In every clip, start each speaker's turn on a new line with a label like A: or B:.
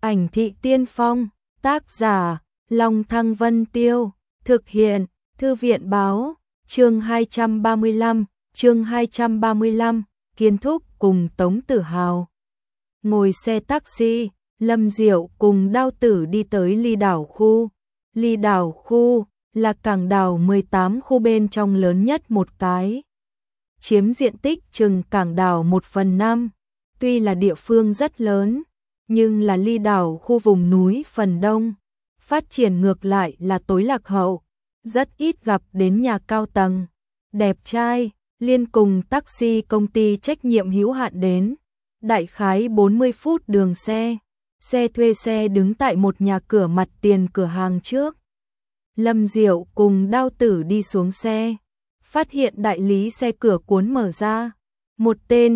A: Ảnh thị tiên phong, tác giả, Long Thăng Vân Tiêu, thực hiện, Thư viện báo, chương 235, Kiên Thúc cùng Tống Tử Hào. Ngồi xe taxi, Lâm Diệu cùng Đao Tử đi tới Ly Đảo khu. Ly Đảo khu là cảng đảo 18 khu bên trong lớn nhất một cái. Chiếm diện tích chừng cảng đảo 1/5. Tuy là địa phương rất lớn, nhưng là Ly Đảo khu vùng núi phần đông. Phát triển ngược lại là tối lạc hậu, rất ít gặp đến nhà cao tầng, đẹp trai, liên cùng taxi công ty trách nhiệm hữu hạn đến. Đại khái 40 phút đường xe, xe thuê xe đứng tại một nhà cửa mặt tiền cửa hàng trước. Lâm Diệu cùng Đao Tử đi xuống xe, phát hiện đại lý xe cửa cuốn mở ra. Một tên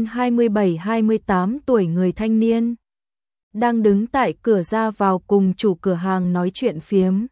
A: 27-28 tuổi người thanh niên đang đứng tại cửa ra vào cùng chủ cửa hàng nói chuyện phiếm.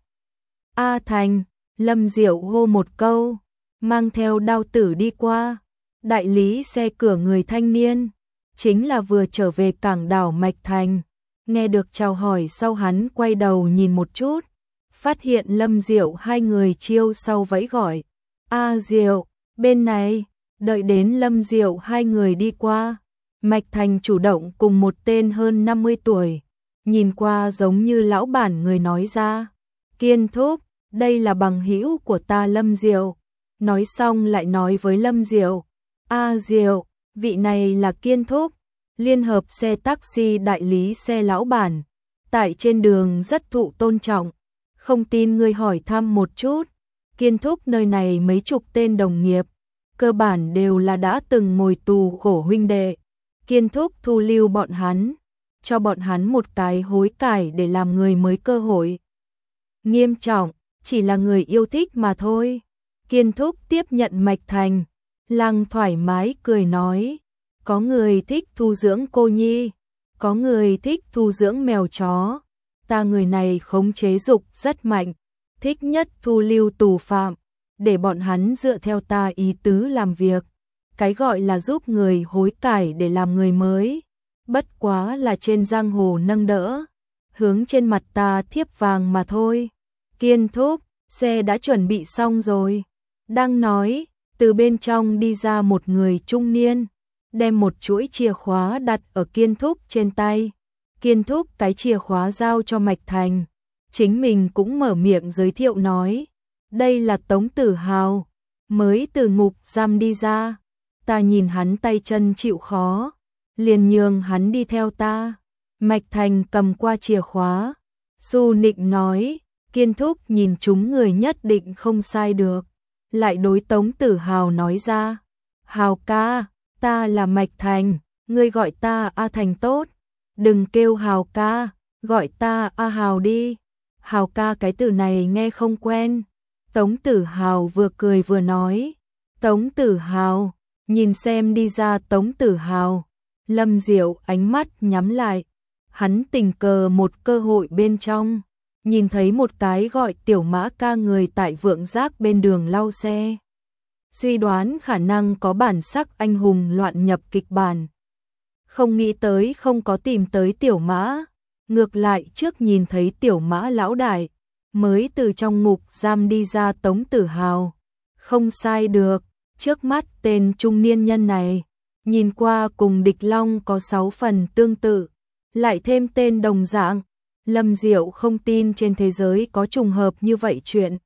A: A Thành, Lâm Diệu hô một câu, mang theo Đao Tử đi qua. Đại lý xe cửa người thanh niên chính là vừa trở về cảng đảo Mạch Thành. Nghe được chào hỏi sau hắn quay đầu nhìn một chút, phát hiện Lâm Diệu hai người chiêu sau vẫy gọi. A Diệu, bên này. Đợi đến Lâm Diệu hai người đi qua, Mạch Thành chủ động cùng một tên hơn 50 tuổi, nhìn qua giống như lão bản người nói ra. Kiên Thúc, đây là bằng hữu của ta Lâm Diệu. Nói xong lại nói với Lâm Diệu. A Diệu, vị này là Kiên Thúc, liên hợp xe taxi đại lý xe lão bản. Tại trên đường rất thụ tôn trọng, không tin ngươi hỏi thăm một chút. Kiên Thúc nơi này mấy chục tên đồng nghiệp, cơ bản đều là đã từng ngồi tù khổ huynh đệ. Kiên Thúc thu lưu bọn hắn, cho bọn hắn một cái hối cải để làm người mới cơ hội. Nghiêm trọng, chỉ là người yêu thích mà thôi. Kiên Thúc tiếp nhận Mạch Thành, lăng thoải mái cười nói. Có người thích thu dưỡng cô nhi, có người thích thu dưỡng mèo chó. Ta người này khống chế dục rất mạnh, thích nhất thu lưu tù phạm, để bọn hắn dựa theo ta ý tứ làm việc. Cái gọi là giúp người hối cải để làm người mới, bất quá là trên giang hồ nâng đỡ, hướng trên mặt ta thiếp vàng mà thôi. Kiên Thúc, xe đã chuẩn bị xong rồi. Đang nói, từ bên trong đi ra một người trung niên, đem một chuỗi chìa khóa đặt ở Kiên Thúc trên tay. Kiên Thúc cái chìa khóa giao cho Mạch Thành, chính mình cũng mở miệng giới thiệu nói. Đây là Tống Tử Hào, mới từ ngục giam đi ra. Ta nhìn hắn tay chân chịu khó, liền nhường hắn đi theo ta. Mạch Thành cầm qua chìa khóa, su nịnh nói. Kiên Thúc nhìn chúng người nhất định không sai được, lại đối Tống Tử Hào nói ra. Hào ca, ta là Mạch Thành, ngươi gọi ta A Thành tốt. Đừng kêu Hào ca, gọi ta A Hào đi. Hào ca cái từ này nghe không quen. Tống Tử Hào vừa cười vừa nói. Tống Tử Hào, nhìn xem đi ra Tống Tử Hào. Lâm Diệu ánh mắt nhắm lại, hắn tình cờ một cơ hội bên trong, nhìn thấy một cái gọi Tiểu Mã ca người tại Vượng Giác bên đường lau xe. Suy đoán khả năng có bản sắc anh hùng loạn nhập kịch bản. Không nghĩ tới không có tìm tới Tiểu Mã, ngược lại trước nhìn thấy Tiểu Mã lão đại, mới từ trong ngục giam đi ra Tống Tử Hào. Không sai được, trước mắt tên trung niên nhân này, nhìn qua cùng Địch Long có 6 phần tương tự, lại thêm tên đồng dạng. Lâm Diệu không tin trên thế giới có trùng hợp như vậy chuyện.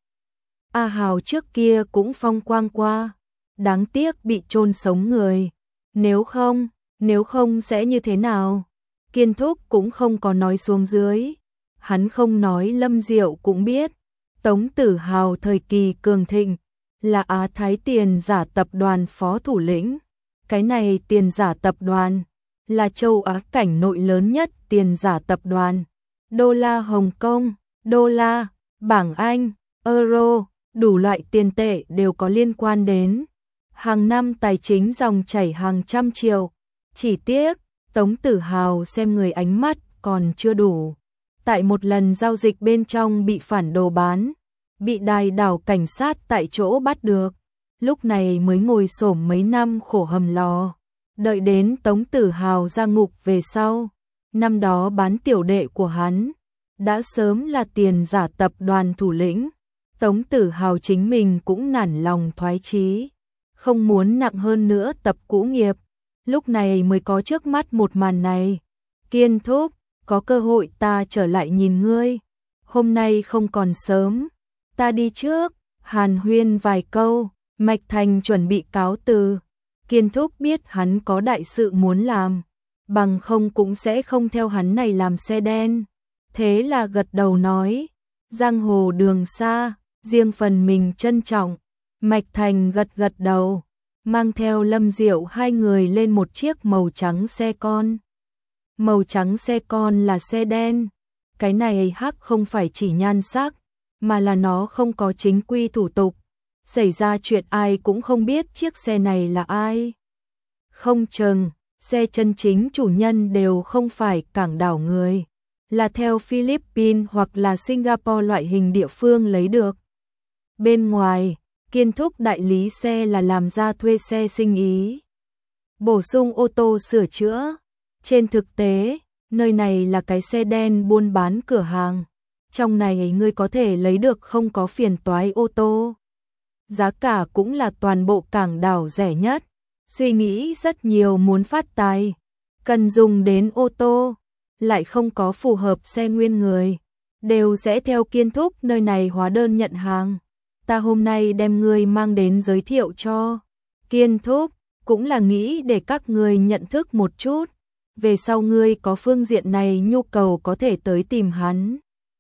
A: A Hào trước kia cũng phong quang qua, đáng tiếc bị chôn sống người. Nếu không sẽ như thế nào? Kiên Thúc cũng không có nói xuống dưới. Hắn không nói Lâm Diệu cũng biết. Tống Tử Hào thời kỳ cường thịnh, là Á Thái Tiền Giả tập đoàn phó thủ lĩnh. Cái này Tiền Giả tập đoàn là châu Á cảnh nội lớn nhất tiền giả tập đoàn. Đô la Hồng Kông, đô la, bảng Anh, euro, đủ loại tiền tệ đều có liên quan đến. Hàng năm tài chính dòng chảy hàng trăm triệu. Chỉ tiếc, Tống Tử Hào xem người ánh mắt còn chưa đủ. Tại một lần giao dịch bên trong bị phản đồ bán, bị đài đảo cảnh sát tại chỗ bắt được. Lúc này mới ngồi xổm mấy năm khổ hầm lò. Đợi đến Tống Tử Hào ra ngục về sau, Năm đó bán tiểu đệ của hắn, đã sớm là tiền giả tập đoàn thủ lĩnh. Tống Tử Hào chính mình cũng nản lòng thoái chí, không muốn nặng hơn nữa tập cũ nghiệp. Lúc này mới có trước mắt một màn này. Kiên Thúc, có cơ hội ta trở lại nhìn ngươi. Hôm nay không còn sớm, ta đi trước. Hàn huyên vài câu, Mạch Thành chuẩn bị cáo từ. Kiên Thúc biết hắn có đại sự muốn làm, bằng không cũng sẽ không theo hắn này làm xe đen. Thế là gật đầu nói, giang hồ đường xa, riêng phần mình trân trọng. Mạch Thành gật gật đầu, mang theo Lâm Diệu hai người lên một chiếc màu trắng xe con. Màu trắng xe con là xe đen, cái này hắc không phải chỉ nhan sắc, mà là nó không có chính quy thủ tục. Xảy ra chuyện ai cũng không biết chiếc xe này là ai. Không chừng, xe chân chính chủ nhân đều không phải cảng đảo người, là theo Philippines hoặc là Singapore loại hình địa phương lấy được. Bên ngoài, Kiên Thúc đại lý xe là làm ra thuê xe sinh ý, bổ sung ô tô sửa chữa. Trên thực tế, nơi này là cái xe đen buôn bán cửa hàng. Trong này ngươi có thể lấy được không có phiền toái ô tô. Giá cả cũng là toàn bộ cảng đảo rẻ nhất. Suy nghĩ rất nhiều muốn phát tài, cần dùng đến ô tô, lại không có phù hợp xe nguyên người, đều sẽ theo Kiên Thúc nơi này hóa đơn nhận hàng. Ta hôm nay đem ngươi mang đến giới thiệu cho Kiên Thúc, cũng là nghĩ để các ngươi nhận thức một chút. Về sau ngươi có phương diện này nhu cầu có thể tới tìm hắn.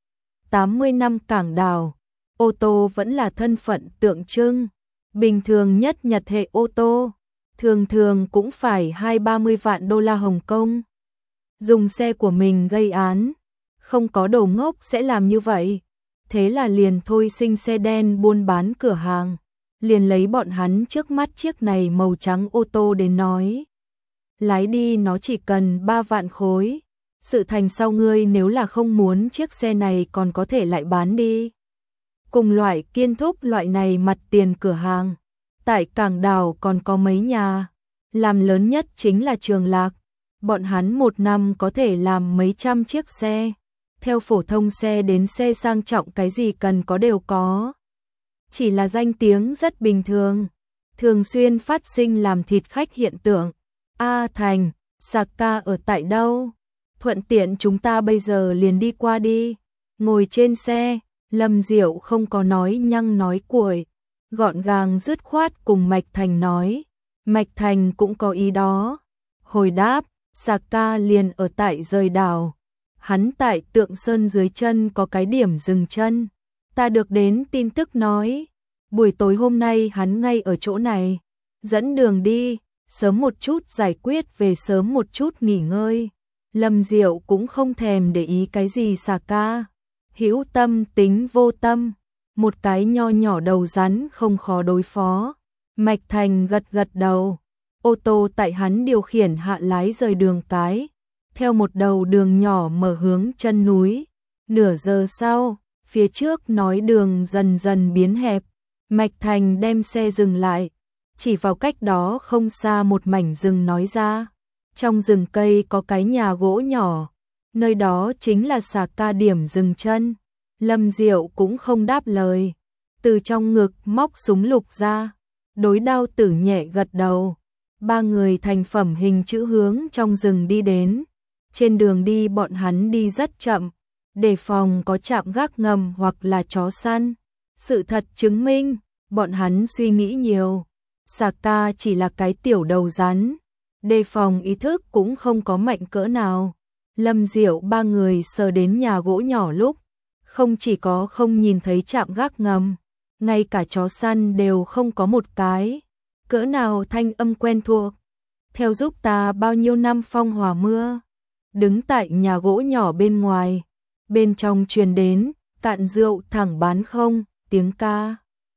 A: 80 năm cảng đảo, ô tô vẫn là thân phận tượng trưng. Bình thường nhất Nhật hệ ô tô, thường thường cũng phải 20-30 vạn đô la Hồng Kông. Dùng xe của mình gây án, không có đồ ngốc sẽ làm như vậy. Thế là liền thôi sinh xe đen buôn bán cửa hàng, liền lấy bọn hắn trước mắt chiếc này màu trắng ô tô đến nói. Lái đi nó chỉ cần 3 vạn khối. Sự thành sau ngươi nếu là không muốn chiếc xe này còn có thể lại bán đi. Cùng loại Kiên Thúc loại này mặt tiền cửa hàng, tại cảng đảo còn có mấy nhà. Làm lớn nhất chính là Trường Lạc. Bọn hắn một năm có thể làm mấy trăm chiếc xe. Theo phổ thông xe đến xe sang trọng cái gì cần có đều có. Chỉ là danh tiếng rất bình thường, thường xuyên phát sinh làm thịt khách hiện tượng. A Thành, Saka ở tại đâu? Thuận tiện chúng ta bây giờ liền đi qua đi. Ngồi trên xe, Lâm Diệu không có nói nhăng nói cuội, gọn gàng dứt khoát cùng Mạch Thành nói. Mạch Thành cũng có ý đó. Hồi đáp, Saka liền ở tại rời đảo. Hắn tại Tượng Sơn dưới chân có cái điểm dừng chân. Ta được đến tin tức nói, buổi tối hôm nay hắn ngay ở chỗ này. Dẫn đường đi, sớm một chút giải quyết về sớm một chút nghỉ ngơi. Lâm Diệu cũng không thèm để ý cái gì Saka. Hữu tâm tính vô tâm, một cái nho nhỏ đầu rắn không khó đối phó. Mạch Thành gật gật đầu, ô tô tại hắn điều khiển hạ lái rời đường cái, theo một đầu đường nhỏ mở hướng chân núi. Nửa giờ sau, phía trước nói đường dần dần biến hẹp, Mạch Thành đem xe dừng lại, chỉ vào cách đó không xa một mảnh rừng nói ra. Trong rừng cây có cái nhà gỗ nhỏ, nơi đó chính là Saka điểm dừng chân. Lâm Diệu cũng không đáp lời, từ trong ngực móc súng lục ra, đối Đao Tử nhẹ gật đầu. Ba người thành phẩm hình chữ hướng trong rừng đi đến. Trên đường đi bọn hắn đi rất chậm, đề phòng có trạm gác ngầm hoặc là chó săn. Sự thật chứng minh, bọn hắn suy nghĩ nhiều. Saka chỉ là cái tiểu đầu rắn, đề phòng ý thức cũng không có mạnh cỡ nào. Lâm Diệu ba người sờ đến nhà gỗ nhỏ lúc, không chỉ có không nhìn thấy trạm gác ngầm, ngay cả chó săn đều không có một cái. Cỡ nào thanh âm quen thuộc, theo giúp ta bao nhiêu năm phong hỏa mưa. Đứng tại nhà gỗ nhỏ bên ngoài, bên trong truyền đến, cạn rượu thẳng bán không, tiếng ca.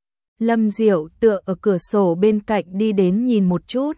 A: Lâm Diệu tựa ở cửa sổ bên cạnh đi đến nhìn một chút.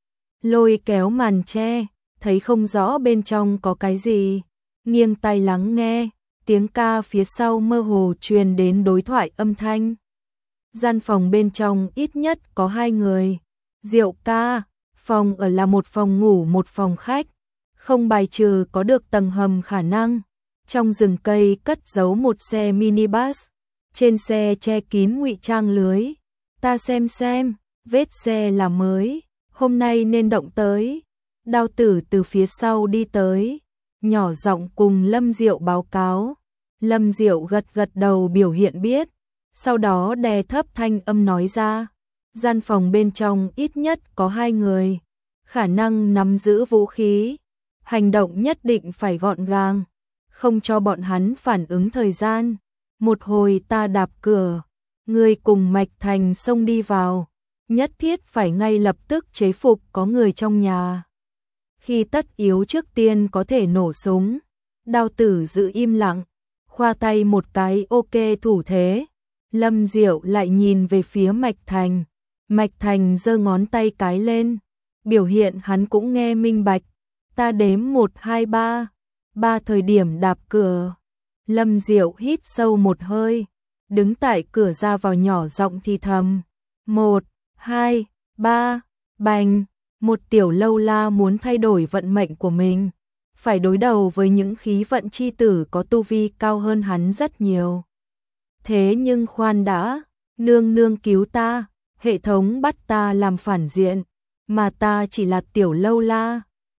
A: Lôi kéo màn che, thấy không rõ bên trong có cái gì. Nghiêng tai lắng nghe, tiếng ca phía sau mơ hồ truyền đến đối thoại âm thanh. Gian phòng bên trong ít nhất có 2 người. Diệu ca, phòng ở là một phòng ngủ một phòng khách. Không bài trừ có được tầng hầm khả năng. Trong rừng cây cất giấu một xe minibus, trên xe che kín ngụy trang lưới. Ta xem, vết xe là mới, hôm nay nên động tới. Đao Tử từ phía sau đi tới, nhỏ giọng cùng Lâm Diệu báo cáo. Lâm Diệu gật gật đầu biểu hiện biết, sau đó đè thấp thanh âm nói ra. Gian phòng bên trong ít nhất có 2 người, khả năng nắm giữ vũ khí, hành động nhất định phải gọn gàng, không cho bọn hắn phản ứng thời gian. Một hồi ta đạp cửa, người cùng Mạch Thành xông đi vào, nhất thiết phải ngay lập tức chế phục có người trong nhà. Khi tất yếu trước tiên có thể nổ súng. Đao Tử giữ im lặng, khoa tay một cái ok thủ thế. Lâm Diệu lại nhìn về phía Mạch Thành. Mạch Thành giơ ngón tay cái lên, biểu hiện hắn cũng nghe minh bạch. Ta đếm 1, 2, 3, 3 thời điểm đạp cửa. Lâm Diệu hít sâu một hơi, đứng tại cửa ra vào nhỏ giọng thì thầm. 1, 2, 3, bành. Một tiểu lâu la muốn thay đổi vận mệnh của mình, phải đối đầu với những khí vận chi tử có tu vi cao hơn hắn rất nhiều. Thế nhưng khoan đã, nương nương cứu ta, hệ thống bắt ta làm phản diện, mà ta chỉ là tiểu lâu la,